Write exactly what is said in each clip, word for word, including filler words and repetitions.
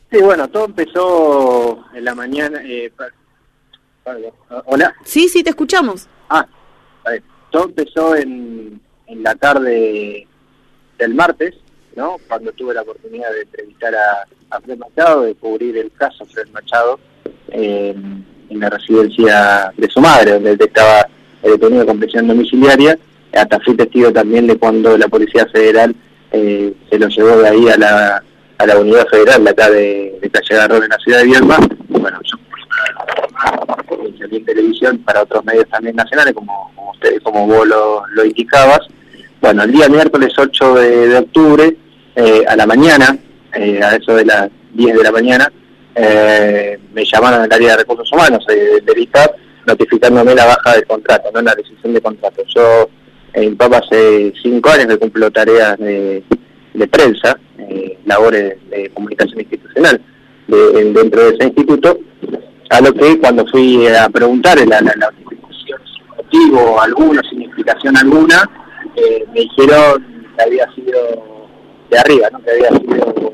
Sí, bueno, todo empezó en la mañana. Eh, ¿Hola? Sí, sí, te escuchamos. Ah, a ver, todo empezó en, en la tarde del martes, ¿no? Cuando tuve la oportunidad de entrevistar a, a Fred Machado, de cubrir el caso Fred Machado eh, en la residencia de su madre, donde él estaba detenido con prisión domiciliaria. Hasta fui testigo también de cuando la Policía Federal eh, se lo llevó de ahí a la a la Unidad Federal de acá de, de Calle Garrón en la ciudad de Viedma. Bueno, yo salí en televisión para otros medios también nacionales, como, como ustedes, como vos lo, lo indicabas. Bueno, el día miércoles ocho de octubre, eh, a la mañana, eh, a eso de las diez de la mañana, eh, me llamaron al área de recursos humanos eh, del I T A P, notificándome la baja del contrato, no la decisión de contrato. Yo en Papa hace cinco años que cumplo tareas de, de prensa, eh, labores de comunicación institucional de, dentro de ese instituto, a lo que cuando fui a preguntar la, la, la notificación sin motivo alguno, sin explicación alguna, eh, me dijeron que había sido de arriba, ¿no? Que había sido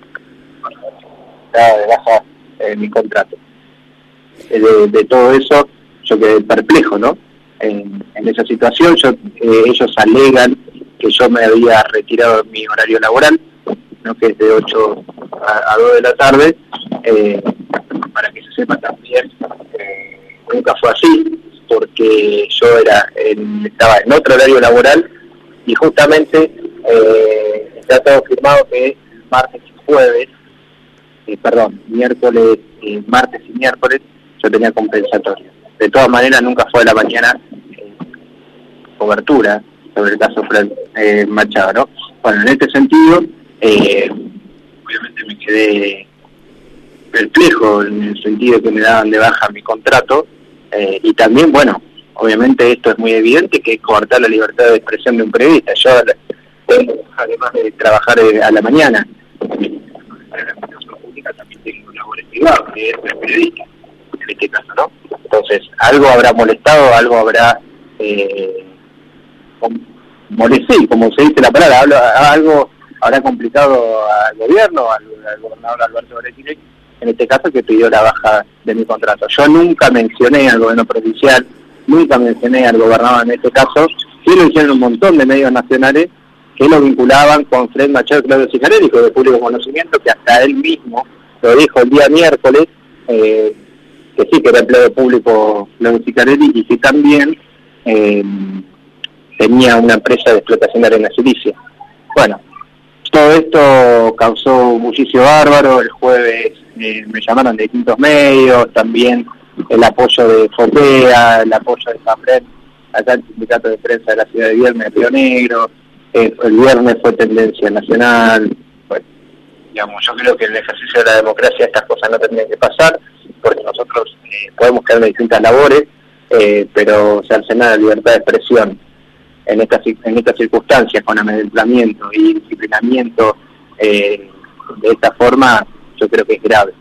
de baja eh, mi contrato. Eh, de, de todo eso yo quedé perplejo, ¿no? En, en esa situación yo, eh, ellos alegan que yo me había retirado de mi horario laboral, ¿no? Que es de ocho a, a dos de la tarde. Eh, para que se sepa también, eh, nunca fue así, porque yo era en, estaba en otro horario laboral y justamente eh, está todo firmado que martes y jueves, eh, perdón, miércoles, eh, martes y miércoles yo tenía compensatorio. De todas maneras nunca fue a la mañana eh, cobertura sobre el caso Fred eh, Machado, ¿no? Bueno, en este sentido, eh, obviamente me quedé perplejo en el sentido de que me daban de baja mi contrato, eh, y también, bueno, obviamente esto es muy evidente, que es coartar la libertad de expresión de un periodista. Yo, además de trabajar a la mañana en la administración pública, también tengo labores privadas, que es el periodista, en este caso, ¿no? Entonces, algo habrá molestado, algo habrá eh, molestado, como se dice la palabra, algo habrá complicado al gobierno, al, al gobernador Alberto Beretti, en este caso, que pidió la baja de mi contrato. Yo nunca mencioné al gobierno provincial, nunca mencioné al gobernador en este caso, sí lo hicieron un montón de medios nacionales que lo vinculaban con Fred Machado y Claudio Sicarelli, de público conocimiento, que hasta él mismo lo dijo el día miércoles, eh, que sí que era empleo público Claudio Sicarelli, y que también eh, tenía una empresa de explotación de arena silicia. Bueno, todo esto causó un bullicio bárbaro. El jueves eh, me llamaron de distintos medios, también el apoyo de FOPEA, el apoyo de FAPRED, acá el sindicato de prensa de la ciudad de Viedma, de Río Negro. Eh, el viernes fue tendencia nacional. Bueno, digamos, yo creo que en el ejercicio de la democracia estas cosas no tendrían que pasar, porque nosotros eh, podemos quedar en distintas labores, eh, pero cercenar la libertad de expresión en estas en estas circunstancias, con amedrentamiento y disciplinamiento eh, de esta forma, yo creo que es grave.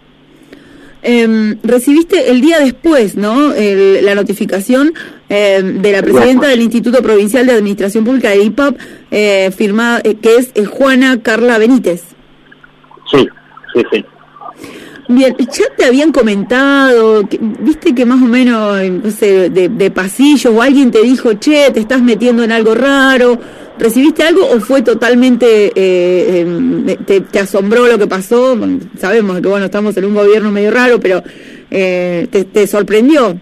Eh, recibiste el día después, ¿no?, el, la notificación eh, de la presidenta del Instituto Provincial de Administración Pública de I P A P, eh, firmada, eh, que es eh, Juana Carla Benítez. Sí, sí, sí. Bien, ya te habían comentado, que, viste que más o menos, no sé, de, de pasillo, o alguien te dijo, che, te estás metiendo en algo raro, ¿recibiste algo o fue totalmente, eh, eh, te, te asombró lo que pasó? Sabemos que, bueno, estamos en un gobierno medio raro, pero eh, te, ¿te sorprendió?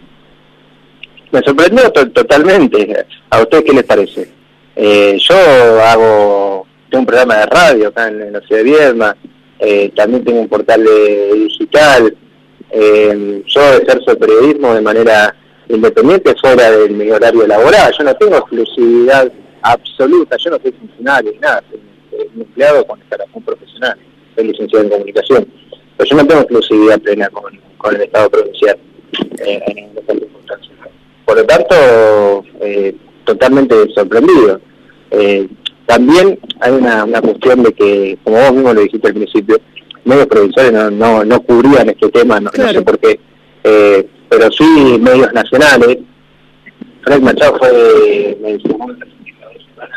Me sorprendió to- totalmente. ¿A ustedes qué les parece? Eh, yo hago, tengo un programa de radio acá en, en la ciudad de Viedma. Eh, también tengo un portal de, digital, eh, yo ejerzo el periodismo de manera independiente fuera de mi horario laboral. Yo no tengo exclusividad absoluta, yo no soy funcionario ni nada, soy, soy un empleado con instalación profesional, soy licenciado en comunicación, pero yo no tengo exclusividad plena con, con el Estado provincial eh, en estas circunstancias. Por lo tanto, eh, totalmente sorprendido. Eh, También hay una, una cuestión de que, como vos mismo lo dijiste al principio, medios provinciales no, no, no cubrían este tema, no, claro. No sé por qué, eh, pero sí medios nacionales. Fred Machado fue, me informó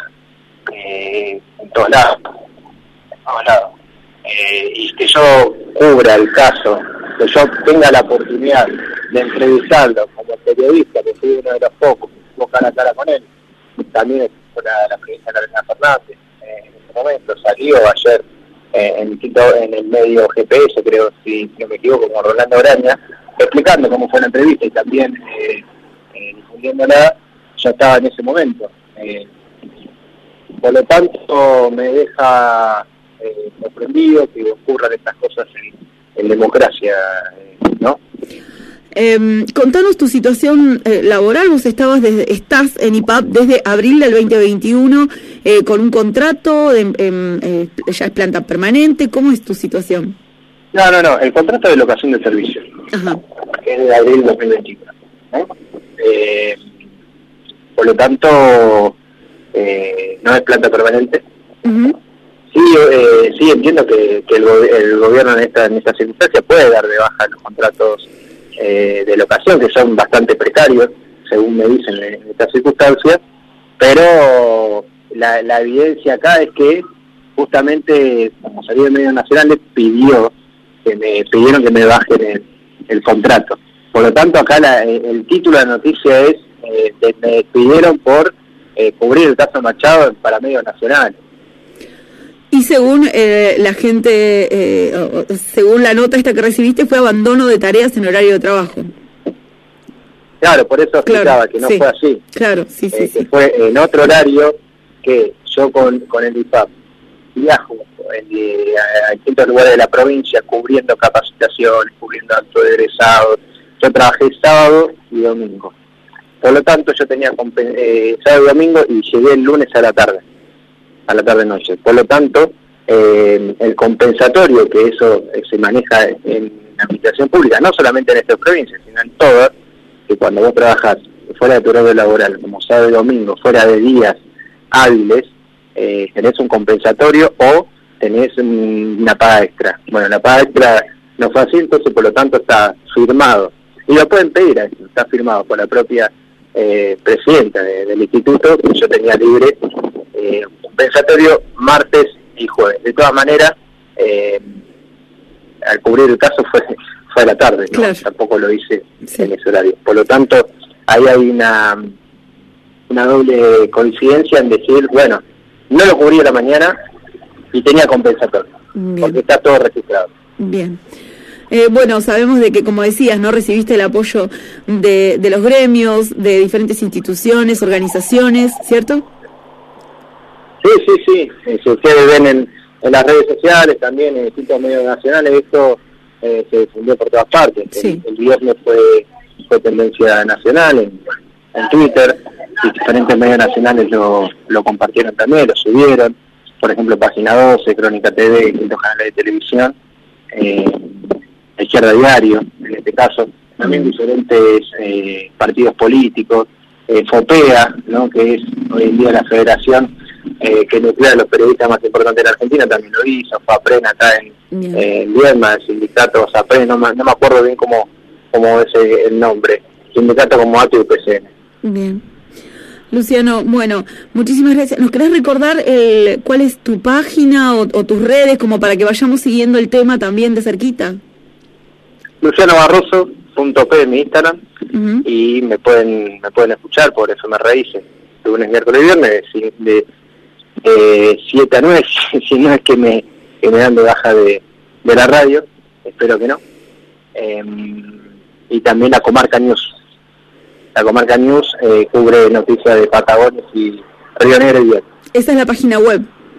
eh, en todos lados, en todos lados, eh, y que yo cubra el caso, que yo tenga la oportunidad de entrevistarlo como periodista, que soy uno de los pocos que estuvo cara a cara con él, también fue la, la periodista Carolina Fernández, eh, en ese momento salió ayer eh, en, en el medio G P S, creo, si, si no me equivoco, como Rolando Graña, explicando cómo fue la entrevista y también eh, eh, difundiéndola. Yo estaba en ese momento. Eh, por lo tanto, me deja eh, sorprendido que ocurran estas cosas en, en democracia, eh, ¿no? Eh, contanos tu situación eh, laboral. Vos estabas desde, estás en I P A P desde abril del veinte veintiuno eh, con un contrato, de, eh, eh, ya es planta permanente. ¿Cómo es tu situación? No, no, no, el contrato de locación de servicios, Ajá. que es de abril del dos mil veintiuno. ¿eh? Eh, por lo tanto, eh, no es planta permanente. Uh-huh. Sí, eh, sí entiendo que, que el, go el gobierno en esta en esta circunstancia puede dar de baja los contratos eh, de locación, que son bastante precarios, según me dicen en estas circunstancias, pero la, la evidencia acá es que justamente, como salió de medios nacionales, pidió que me pidieron que me bajen el, el contrato. Por lo tanto, acá la, el título de la noticia es eh, que me pidieron por eh, cubrir el caso Machado para medios nacionales. Y según eh, la gente, eh, o, según la nota esta que recibiste, fue abandono de tareas en horario de trabajo. Claro, por eso explicaba claro, que no sí, fue así. Claro, sí, sí, eh, sí. Que fue en otro horario que yo con, con el I P A P viajo en, eh, a distintos lugares de la provincia cubriendo capacitaciones, cubriendo actos de egresados. Yo trabajé sábado y domingo. Por lo tanto, yo tenía eh, sábado y domingo y llegué el lunes a la tarde. a la tarde-noche. Por lo tanto, eh, el compensatorio, que eso eh, se maneja en la administración pública, no solamente en estas provincias, sino en todas, que cuando vos trabajás fuera de tu horario laboral, como sábado y domingo, fuera de días hábiles, eh, tenés un compensatorio o tenés un, una paga extra. Bueno, la paga extra no fue así, entonces por lo tanto está firmado. Y lo pueden pedir, está firmado por la propia eh, presidenta de, del instituto, que yo tenía libre eh, compensatorio martes y jueves. De todas maneras, eh, al cubrir el caso fue fue a la tarde, ¿no? Claro. Tampoco lo hice sí. en ese horario. Por lo tanto, ahí hay una una doble coincidencia en decir, bueno, no lo cubrí a la mañana y tenía compensatorio, bien, porque está todo registrado. Bien. Eh, bueno, sabemos de que, como decías, no recibiste el apoyo de, de los gremios, de diferentes instituciones, organizaciones, ¿cierto? Sí, sí, sí. Eh, si ustedes ven en, en las redes sociales, también en distintos medios nacionales, esto eh, se difundió por todas partes. Sí. El, el viernes fue, fue tendencia nacional en, en Twitter, y diferentes medios nacionales lo, lo compartieron también, lo subieron. Por ejemplo, Página doce, Crónica T V, distintos canales de televisión, eh, Izquierda Diario, en este caso, también diferentes eh, partidos políticos, eh, FOPEA, ¿no?, que es hoy en día la federación eh, que nuclea a los periodistas más importantes de la Argentina, también lo hizo, FAPREN acá en, eh, en Viedma, el sindicato FAPREN, no, no me acuerdo bien cómo, cómo es el nombre, sindicato como A T U P C N. Bien. Luciano, bueno, muchísimas gracias. ¿Nos querés recordar el, cuál es tu página o, o tus redes, como para que vayamos siguiendo el tema también de cerquita? Luciano Barroso punto p en mi Instagram, uh-huh, y me pueden me pueden escuchar por F M Raíces lunes, miércoles y viernes de eh, siete a nueve, si no es que me, que me dan de baja de, de la radio, espero que no. Eh, y también la Comarca News. La Comarca News eh, cubre noticias de Patagones y Río Negro y Viedma. Esa es la página web.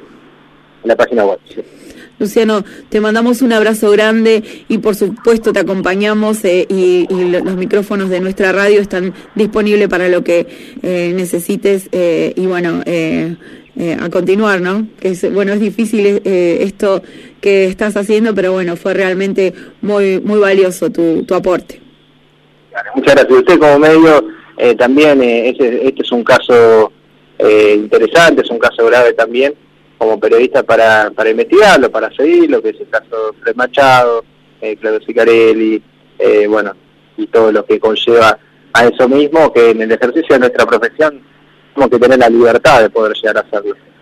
La página web, sí. Luciano, te mandamos un abrazo grande y por supuesto te acompañamos eh, y, y los micrófonos de nuestra radio están disponibles para lo que eh, necesites eh, y bueno, eh, eh, a continuar, ¿no? Que es, bueno, es difícil eh, esto que estás haciendo, pero bueno, fue realmente muy muy valioso tu, tu aporte. Muchas gracias. Usted como medio eh, también, eh, este, este es un caso eh, interesante, es un caso grave también, como periodista para, para investigarlo, para seguirlo, que es el caso de Fred Machado, eh, Claudio Sicarelli, eh, bueno, y todo lo que conlleva a eso mismo, que en el ejercicio de nuestra profesión tenemos que tener la libertad de poder llegar a hacerlo.